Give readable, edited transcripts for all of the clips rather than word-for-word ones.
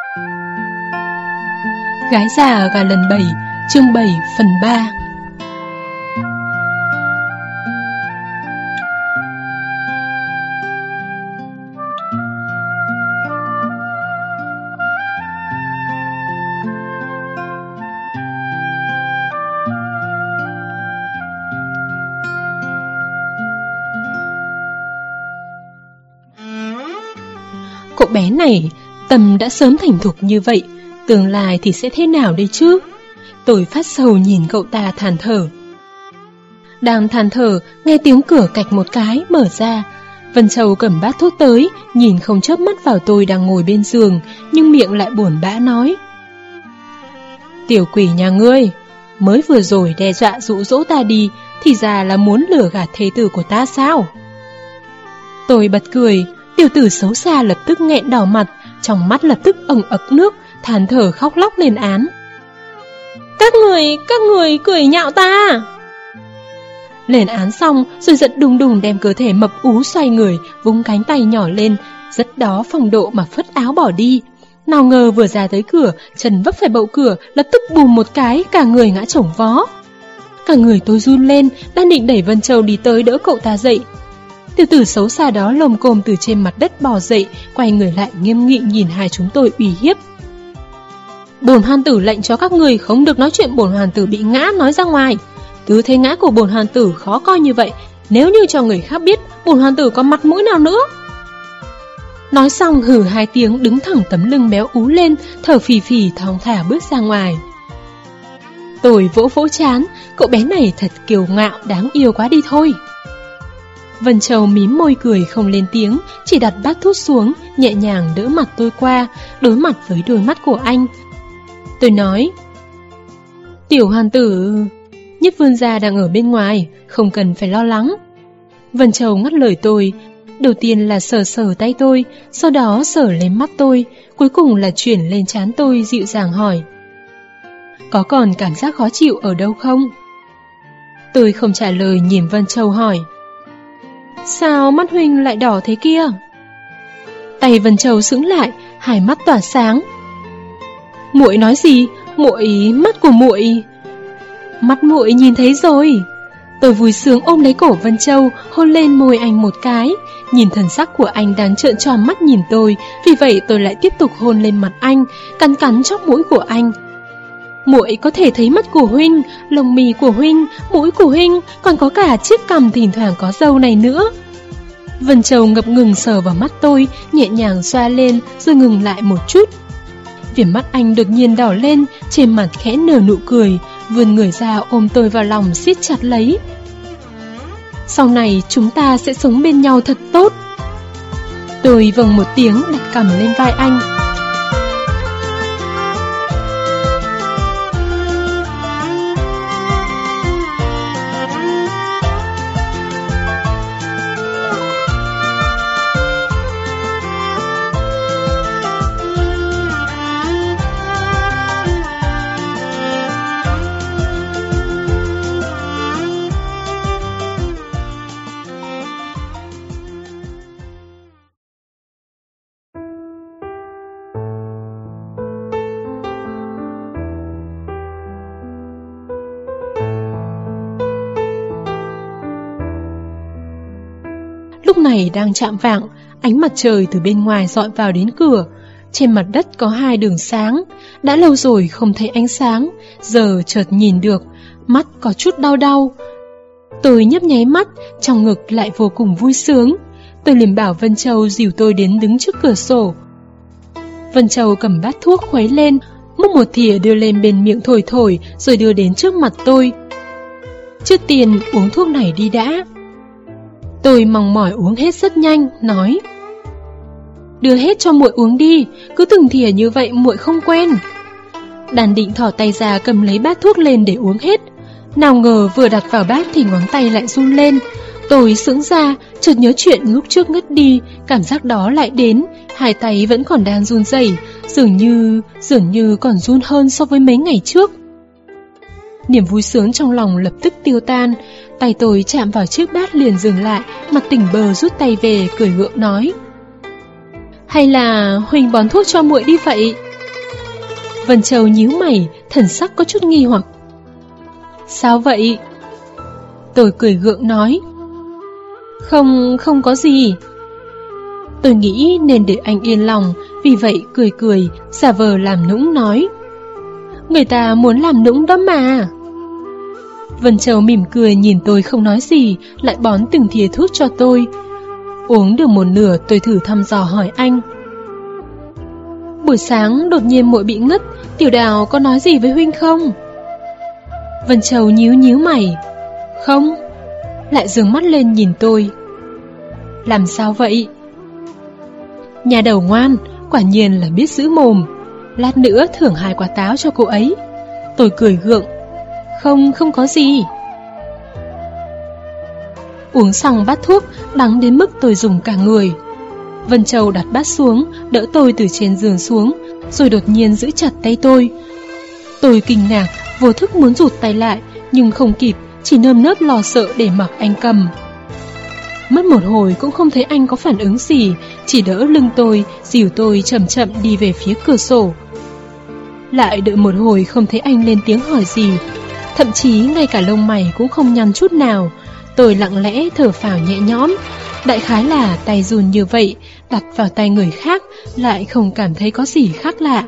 Gái già gà lần 7, chương 7 phần 3. Cậu bé này, tâm đã sớm thành thục như vậy, tương lai thì sẽ thế nào đây chứ? Tôi phát sầu nhìn cậu ta than thở. Đang than thở, nghe tiếng cửa cạch một cái mở ra. Vân Châu cầm bát thuốc tới, nhìn không chớp mắt vào tôi đang ngồi bên giường, nhưng miệng lại buồn bã nói: Tiểu quỷ nhà ngươi, mới vừa rồi đe dọa dụ dỗ ta đi, thì ra là muốn lừa gạt thê tử của ta sao? Tôi bật cười, tiểu tử xấu xa lập tức nghẹn đỏ mặt, trong mắt lập tức ẩn ực nước, than thở khóc lóc lên án: Các người cười nhạo ta! Lên án xong rồi giận đùng đùng đem cơ thể mập ú xoay người, vung cánh tay nhỏ lên, rất đó phong độ mà phất áo bỏ đi. Nào ngờ vừa ra tới cửa, chân vấp phải bậu cửa, lập tức bùm một cái, cả người ngã chổng vó. Cả người tôi run lên, đang định đẩy Vân Châu đi tới đỡ cậu ta dậy. Tiểu tử xấu xa đó lồm cồm từ trên mặt đất bò dậy, quay người lại nghiêm nghị nhìn hai chúng tôi uy hiếp: Bổn hoàng tử lệnh cho các người không được nói chuyện bổn hoàng tử bị ngã nói ra ngoài. Tư thế ngã của bổn hoàng tử khó coi như vậy, nếu như cho người khác biết, bổn hoàng tử có mặt mũi nào nữa? Nói xong hừ hai tiếng, đứng thẳng tấm lưng béo ú lên, thở phì phì thong thả bước ra ngoài. Tôi vỗ vỗ trán, cậu bé này thật kiêu ngạo, đáng yêu quá đi thôi. Vân Châu mím môi cười không lên tiếng, chỉ đặt bát thuốc xuống, nhẹ nhàng đỡ mặt tôi qua, đối mặt với đôi mắt của anh. Tôi nói: Tiểu hoàng tử, Nhất vương gia đang ở bên ngoài, không cần phải lo lắng. Vân Châu ngắt lời tôi, đầu tiên là sờ sờ tay tôi, sau đó sờ lên mắt tôi, cuối cùng là chuyển lên trán tôi, dịu dàng hỏi: Có còn cảm giác khó chịu ở đâu không? Tôi không trả lời, nhìn Vân Châu hỏi: Sao mắt huynh lại đỏ thế kia? Tay Vân Châu sững lại, hai mắt tỏa sáng. Muội nói gì? Mắt của muội. Mắt muội nhìn thấy rồi. Tôi vui sướng ôm lấy cổ Vân Châu, hôn lên môi anh một cái. Nhìn thần sắc của anh đang trợn tròn mắt nhìn tôi, vì vậy tôi lại tiếp tục hôn lên mặt anh, cắn cắn chóp mũi của anh. Muội có thể thấy mắt của huynh, lông mì của huynh, mũi của huynh, còn có cả chiếc cằm thỉnh thoảng có râu này nữa. Vân Châu ngập ngừng sờ vào mắt tôi, nhẹ nhàng xoa lên rồi ngừng lại một chút. Viền mắt anh đột nhiên đỏ lên, trên mặt khẽ nở nụ cười, vươn người ra ôm tôi vào lòng siết chặt lấy. Sau này chúng ta sẽ sống bên nhau thật tốt. Tôi vâng một tiếng, đặt cằm lên vai anh. Lúc này đang chạm vạng, ánh mặt trời từ bên ngoài dọi vào đến cửa. Trên mặt đất có hai đường sáng, đã lâu rồi không thấy ánh sáng, giờ chợt nhìn được, mắt có chút đau đau. Tôi nhấp nháy mắt, trong ngực lại vô cùng vui sướng. Tôi liền bảo Vân Châu dìu tôi đến đứng trước cửa sổ. Vân Châu cầm bát thuốc khuấy lên, múc một thìa đưa lên bên miệng thổi thổi, rồi đưa đến trước mặt tôi. Trước tiên uống thuốc này đi đã. Tôi mong mỏi uống hết rất nhanh, nói: Đưa hết cho muội uống đi, cứ từng thìa như vậy muội không quen. Đàn định thỏ tay ra cầm lấy bát thuốc lên để uống hết. Nào ngờ vừa đặt vào bát thì ngón tay lại run lên. Tôi sững ra, chợt nhớ chuyện lúc trước ngất đi, cảm giác đó lại đến, hai tay vẫn còn đang run rẩy, dường như còn run hơn so với mấy ngày trước. Niềm vui sướng trong lòng lập tức tiêu tan, tay tôi chạm vào chiếc bát liền dừng lại, mặt tỉnh bơ rút tay về, cười gượng nói: Hay là huynh bón thuốc cho muội đi vậy? Vân Châu nhíu mày, thần sắc có chút nghi hoặc. Sao vậy? Tôi cười gượng nói. Không có gì. Tôi nghĩ nên để anh yên lòng, vì vậy cười, giả vờ làm nũng nói. Người ta muốn làm nũng đó mà. Vân Châu mỉm cười nhìn tôi không nói gì, lại bón từng thìa thuốc cho tôi. Uống được một nửa, tôi thử thăm dò hỏi anh. Buổi sáng đột nhiên muội bị ngất, Tiểu Đào có nói gì với huynh không? Vân Châu nhíu mày. Không. Lại giương mắt lên nhìn tôi. Làm sao vậy? Nhà đầu ngoan, quả nhiên là biết giữ mồm. Lát nữa thưởng 2 quả táo cho cô ấy. Tôi cười gượng. Không có gì. Uống xong bát thuốc, đắng đến mức tôi dùng cả người. Vân Châu đặt bát xuống, đỡ tôi từ trên giường xuống, rồi đột nhiên giữ chặt tay tôi. Tôi kinh ngạc, vô thức muốn rụt tay lại, nhưng không kịp, chỉ nơm nớp lo sợ để mặc anh cầm. Mất một hồi cũng không thấy anh có phản ứng gì, chỉ đỡ lưng tôi, dìu tôi chậm chậm đi về phía cửa sổ. Lại đợi một hồi không thấy anh lên tiếng hỏi gì, thậm chí ngay cả lông mày cũng không nhăn chút nào. Tôi lặng lẽ thở phào nhẹ nhõm, đại khái là tay run như vậy, đặt vào tay người khác lại không cảm thấy có gì khác lạ.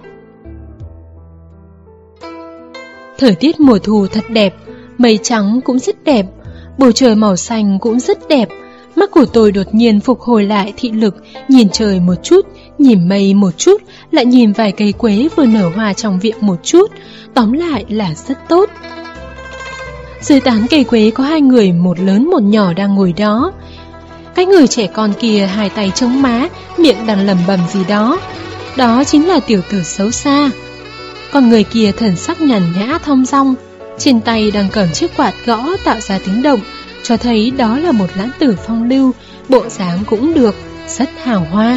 Thời tiết mùa thu thật đẹp, mây trắng cũng rất đẹp, bầu trời màu xanh cũng rất đẹp. Mắt của tôi đột nhiên phục hồi lại thị lực, nhìn trời một chút, nhìn mây một chút, lại nhìn vài cây quế vừa nở hoa trong viện một chút, tóm lại là rất tốt. Dưới tán cây quế có 2 người, một lớn một nhỏ đang ngồi đó. Cái người trẻ con kia 2 tay chống má, miệng đang lẩm bẩm gì đó. Đó chính là tiểu tử xấu xa. Còn người kia thần sắc nhàn nhã thong dong, trên tay đang cầm chiếc quạt gõ tạo ra tiếng động, cho thấy đó là một lãng tử phong lưu, bộ dáng cũng được, rất hào hoa.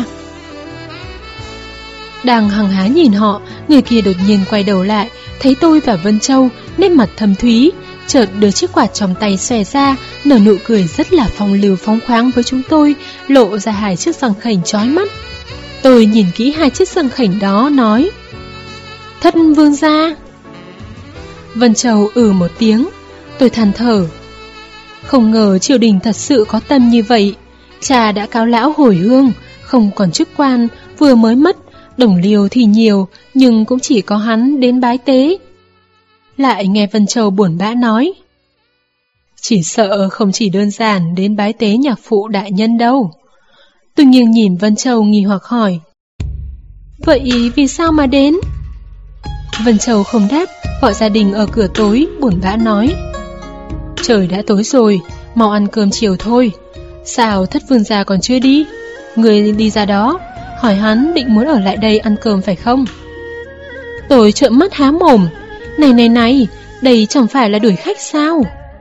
Đang hăng hái nhìn họ, người kia đột nhiên quay đầu lại, thấy tôi và Vân Châu, nét mặt thâm thúy, chợt đưa chiếc quạt trong tay xòe ra, nở nụ cười rất là phong lưu phóng khoáng với chúng tôi, lộ ra 2 chiếc răng khểnh chói mắt. Tôi nhìn kỹ 2 chiếc răng khểnh đó, nói: Thất vương gia. Vân Châu một tiếng. Tôi than thở. Không ngờ triều đình thật sự có tâm như vậy. Cha đã cáo lão hồi hương, không còn chức quan, vừa mới mất, đồng liêu thì nhiều, nhưng cũng chỉ có hắn đến bái tế. Lại nghe Vân Châu buồn bã nói: Chỉ sợ không chỉ đơn giản đến bái tế nhạc phụ đại nhân đâu. Tôi nghiêng nhìn Vân Châu nghi hoặc hỏi: Vậy vì sao mà đến? Vân Châu không đáp, gọi gia đình ở cửa tối, buồn bã nói: Trời đã tối rồi, mau ăn cơm chiều thôi. Sao Thất vương gia còn chưa đi? Người đi ra đó, hỏi hắn định muốn ở lại đây ăn cơm phải không? Tôi trợn mắt há mồm. Này, đây chẳng phải là đuổi khách sao?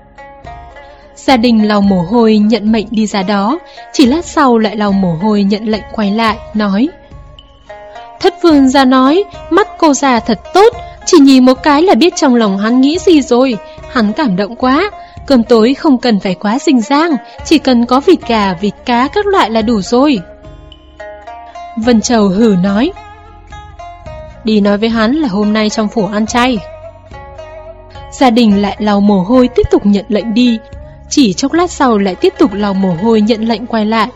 Gia đình lau mồ hôi nhận mệnh đi ra đó, chỉ lát sau lại lau mồ hôi nhận lệnh quay lại, nói: Thất vương gia nói, mắt cô già thật tốt, chỉ nhìn một cái là biết trong lòng hắn nghĩ gì rồi. Hắn cảm động quá, cơm tối không cần phải quá rình rang, chỉ cần có vịt gà, vịt cá các loại là đủ rồi. Vân Châu hừ nói: Đi nói với hắn là hôm nay trong phủ ăn chay. Gia đình lại lau mồ hôi tiếp tục nhận lệnh đi, chỉ chốc lát sau lại tiếp tục lau mồ hôi nhận lệnh quay lại.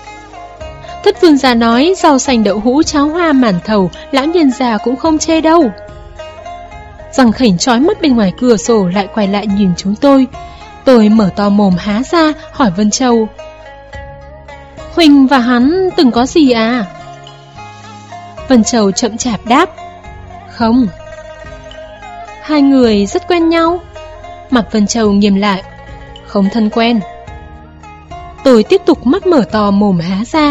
Thất vương gia nói rau xanh đậu hũ cháo hoa màn thầu, lão nhân già cũng không chê đâu. Răng khểnh chói mắt bên ngoài cửa sổ lại quay lại nhìn chúng tôi. Tôi mở to mồm há ra hỏi Vân Châu: Huỳnh và hắn từng có gì à? Vân Châu chậm chạp đáp: Không. 2 người rất quen nhau? Mặt Vân Châu nghiêm lại: Không thân quen. Tôi tiếp tục mắt mở to mồm há ra.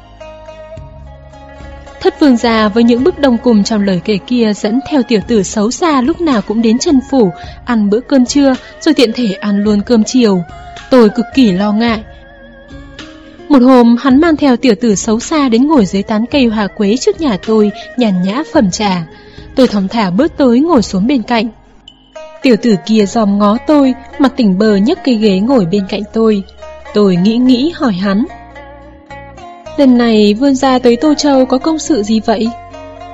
Thất vương gia với những bức đông cùng trong lời kể kia dẫn theo tiểu tử xấu xa lúc nào cũng đến Trần phủ ăn bữa cơm trưa rồi tiện thể ăn luôn cơm chiều. Tôi cực kỳ lo ngại. Một hôm hắn mang theo tiểu tử xấu xa đến ngồi dưới tán cây hoa quế trước nhà tôi, nhàn nhã phẩm trà. Tôi thong thả bước tới ngồi xuống bên cạnh. Tiểu tử kia dòm ngó tôi, mặt tỉnh bờ nhấc cây ghế ngồi bên cạnh tôi. Tôi nghĩ hỏi hắn: Lần này vương gia tới Tô Châu có công sự gì vậy?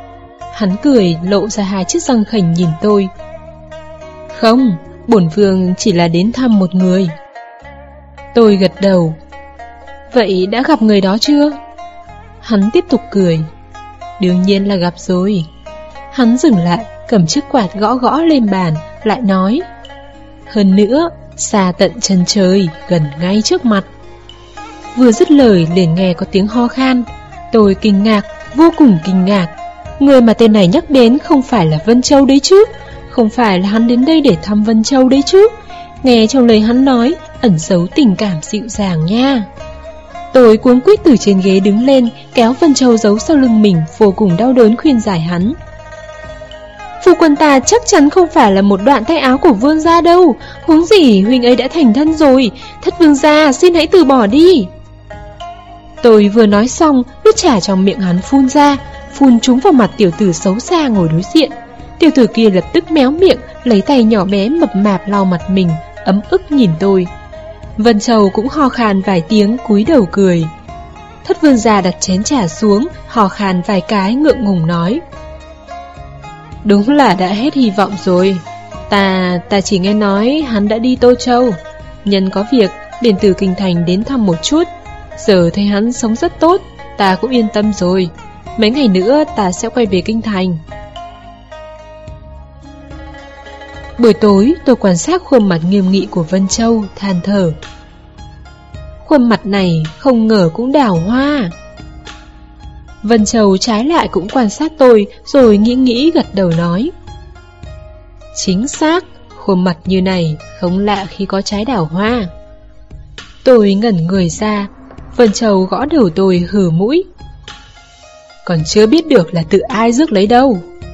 Hắn cười lộ ra hai chiếc răng khểnh nhìn tôi. Không, bổn vương chỉ là đến thăm một người. Tôi gật đầu. Vậy đã gặp người đó chưa? Hắn tiếp tục cười. Đương nhiên là gặp rồi. Hắn dừng lại, cầm chiếc quạt gõ gõ lên bàn, lại nói. Hơn nữa, xa tận chân trời, gần ngay trước mặt. Vừa dứt lời liền nghe có tiếng ho khan. Tôi kinh ngạc, vô cùng kinh ngạc. Người mà tên này nhắc đến không phải là Vân Châu đấy chứ? Không phải là hắn đến đây để thăm Vân Châu đấy chứ? Nghe trong lời hắn nói, ẩn giấu tình cảm dịu dàng nha. Tôi cuống quýt từ trên ghế đứng lên, kéo Vân Châu giấu sau lưng mình, vô cùng đau đớn khuyên giải hắn. Phu quân ta chắc chắn không phải là một đoạn tay áo của vương gia đâu. Huống gì huynh ấy đã thành thân rồi. Thất vương gia, xin hãy từ bỏ đi. Tôi vừa nói xong, nước trà trong miệng hắn phun ra, phun trúng vào mặt tiểu tử xấu xa ngồi đối diện. Tiểu tử kia lập tức méo miệng, lấy tay nhỏ bé mập mạp lau mặt mình, ấm ức nhìn tôi. Vân Châu cũng ho khan vài tiếng, cúi đầu cười. Thất vương gia đặt chén trà xuống, ho khan vài cái ngượng ngùng nói. Đúng là đã hết hy vọng rồi. Ta chỉ nghe nói hắn đã đi Tô Châu. Nhân có việc, liền từ kinh thành đến thăm một chút. Giờ thấy hắn sống rất tốt, ta cũng yên tâm rồi. Mấy ngày nữa ta sẽ quay về kinh thành. Buổi tối tôi quan sát khuôn mặt nghiêm nghị của Vân Châu, than thở. Khuôn mặt này không ngờ cũng đào hoa. Vân Châu trái lại cũng quan sát tôi, rồi nghĩ gật đầu nói. Chính xác, khuôn mặt như này không lạ khi có trái đào hoa. Tôi ngẩn người ra. Vân Châu gõ đầu tôi hừ mũi. Còn chưa biết được là tự ai rước lấy đâu.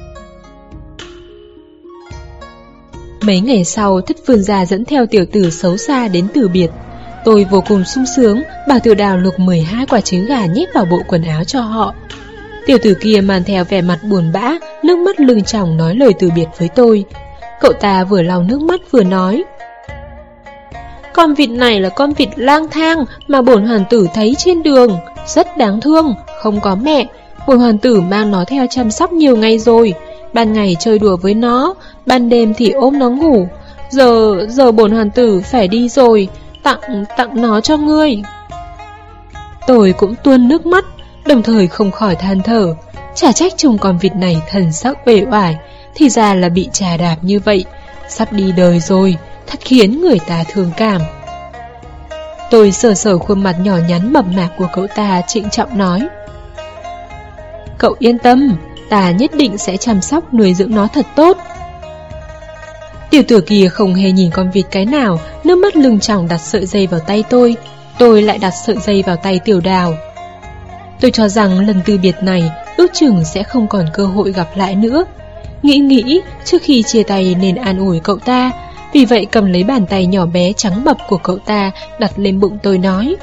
Mấy ngày sau, Thất vương gia dẫn theo tiểu tử xấu xa đến từ biệt. Tôi vô cùng sung sướng, bảo Tiểu Đào luộc 12 quả trứng gà nhét vào bộ quần áo cho họ. Tiểu tử kia mang theo vẻ mặt buồn bã, nước mắt lưng tròng nói lời từ biệt với tôi. Cậu ta vừa lau nước mắt vừa nói. Con vịt này là con vịt lang thang mà bổn hoàng tử thấy trên đường, rất đáng thương, không có mẹ. Bổn hoàng tử mang nó theo chăm sóc nhiều ngày rồi. Ban ngày chơi đùa với nó, ban đêm thì ôm nó ngủ. Giờ bổn hoàng tử phải đi rồi, tặng nó cho ngươi. Tôi cũng tuôn nước mắt, đồng thời không khỏi than thở. Chả trách trông con vịt này thần sắc uể oải, thì ra là bị trà đạp như vậy. Sắp đi đời rồi, thật khiến người ta thương cảm. Tôi sờ khuôn mặt nhỏ nhắn mập mạp của cậu ta, trịnh trọng nói. Cậu yên tâm, ta nhất định sẽ chăm sóc nuôi dưỡng nó thật tốt. Tiểu tử kia không hề nhìn con vịt cái nào, nước mắt lưng tròng đặt sợi dây vào tay tôi lại đặt sợi dây vào tay Tiểu Đào. Tôi cho rằng lần từ biệt này ước chừng sẽ không còn cơ hội gặp lại nữa. Nghĩ trước khi chia tay nên an ủi cậu ta, vì vậy cầm lấy bàn tay nhỏ bé trắng bập của cậu ta đặt lên bụng tôi nói.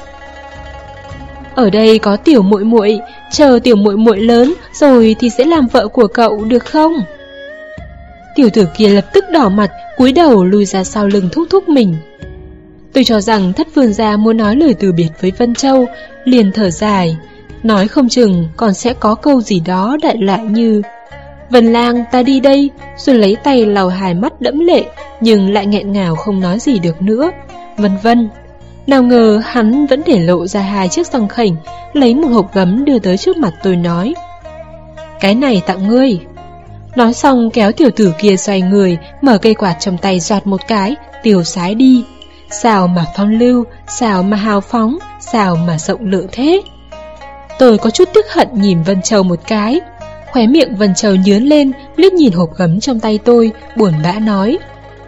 Ở đây có tiểu muội muội, chờ tiểu muội muội lớn rồi thì sẽ làm vợ của cậu được không? Tiểu tử kia lập tức đỏ mặt, cúi đầu lùi ra sau lưng thúc mình. Tôi cho rằng Thất vương gia muốn nói lời từ biệt với Vân Châu, liền thở dài, nói không chừng còn sẽ có câu gì đó đại loại như Vân lang ta đi đây, rồi lấy tay lau hai mắt đẫm lệ, nhưng lại nghẹn ngào không nói gì được nữa, vân vân. Nào ngờ hắn vẫn để lộ ra hai chiếc răng khểnh, lấy một hộp gấm đưa tới trước mặt tôi nói. Cái này tặng ngươi. Nói xong kéo tiểu tử kia xoay người, mở cây quạt trong tay giọt một cái, tiêu sái đi. Sao mà phong lưu, sao mà hào phóng, sao mà rộng lượng thế. Tôi có chút tiếc hận nhìn Vân Châu một cái. Khóe miệng Vân Châu nhướng lên, liếc nhìn hộp gấm trong tay tôi, buồn bã nói.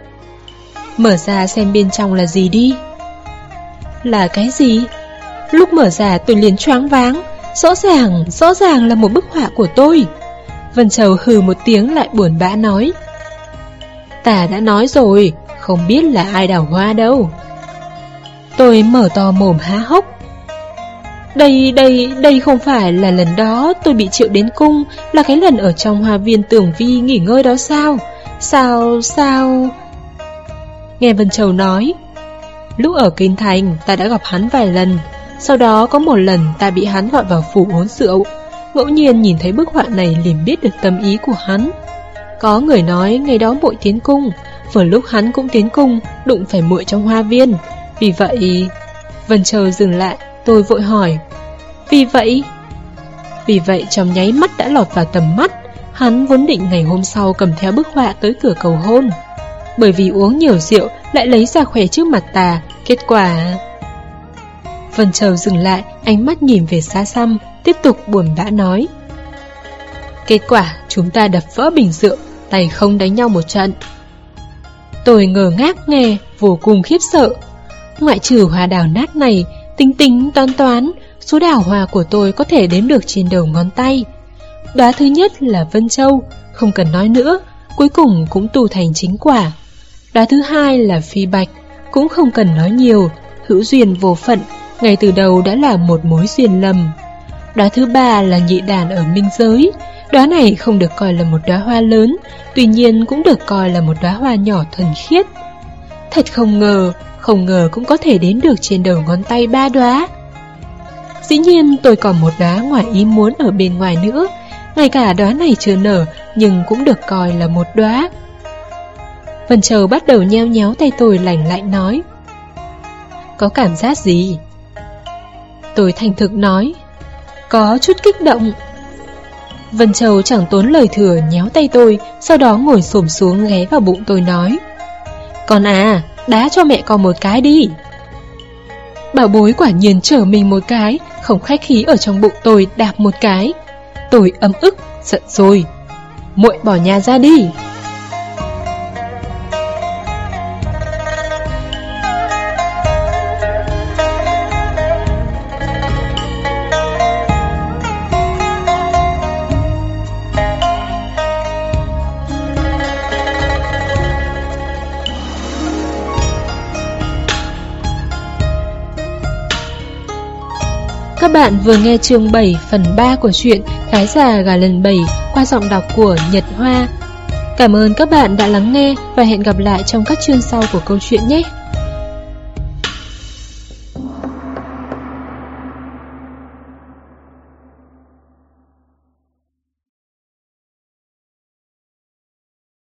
Mở ra xem bên trong là gì đi. Là cái gì? Lúc mở ra tôi liền choáng váng. Rõ ràng là một bức họa của tôi. Vân Châu hừ một tiếng lại buồn bã nói. Ta đã nói rồi, không biết là ai đào hoa đâu. Tôi mở to mồm há hốc. Đây không phải là lần đó tôi bị triệu đến cung, là cái lần ở trong hoa viên Tưởng Vi nghỉ ngơi đó sao? Sao? Nghe Vân Châu nói, lúc ở kinh thành ta đã gặp hắn vài lần. Sau đó có một lần ta bị hắn gọi vào phủ uống rượu. ngẫu nhiên nhìn thấy bức họa này liền biết được tâm ý của hắn. Có người nói ngày đó muội tiến cung, vừa lúc hắn cũng tiến cung, đụng phải muội trong hoa viên. Vì vậy... Vân Châu dừng lại, tôi vội hỏi. Vì vậy trong nháy mắt đã lọt vào tầm mắt. Hắn vốn định ngày hôm sau cầm theo bức họa tới cửa cầu hôn. Bởi vì uống nhiều rượu lại lấy ra khoe trước mặt ta. Kết quả... Vân Châu dừng lại, ánh mắt nhìn về xa xăm, tiếp tục buồn bã nói. Kết quả chúng ta đập vỡ bình rượu, tay không đánh nhau một trận. Tôi ngơ ngác nghe, vô cùng khiếp sợ. Ngoại trừ hoa đào nát này, tính tính toán, số đào hoa của tôi có thể đếm được trên đầu ngón tay. Đóa thứ nhất là Vân Châu, không cần nói nữa, cuối cùng cũng tu thành chính quả. Đóa thứ hai là Phi Bạch, cũng không cần nói nhiều, hữu duyên vô phận, ngay từ đầu đã là một mối duyên lầm. Đóa thứ ba là Nhị Đàn ở Minh Giới. Đóa này không được coi là một đóa hoa lớn, tuy nhiên cũng được coi là một đóa hoa nhỏ thuần khiết. Thật không ngờ cũng có thể đến được trên đầu ngón tay 3 đóa. Dĩ nhiên tôi còn một đóa ngoài ý muốn ở bên ngoài nữa, ngay cả đóa này chưa nở nhưng cũng được coi là một đóa. Vân Châu bắt đầu nheo nhéo tay tôi lành lạnh nói. Có cảm giác gì? Tôi thành thực nói. Có chút kích động. Vân Châu chẳng tốn lời thừa nhéo tay tôi, sau đó ngồi xổm xuống ghé vào bụng tôi nói. Con à, đá cho mẹ con một cái đi. Bảo bối quả nhiên trở mình một cái, không khách khí ở trong bụng tôi đạp một cái. Tôi ấm ức, giận rồi. Muội bỏ nhà ra đi. Các bạn vừa nghe chương 7 phần 3 của truyện Gái già gà lần 7 qua giọng đọc của Nhật Hoa. Cảm ơn các bạn đã lắng nghe và hẹn gặp lại trong các chương sau của câu chuyện nhé.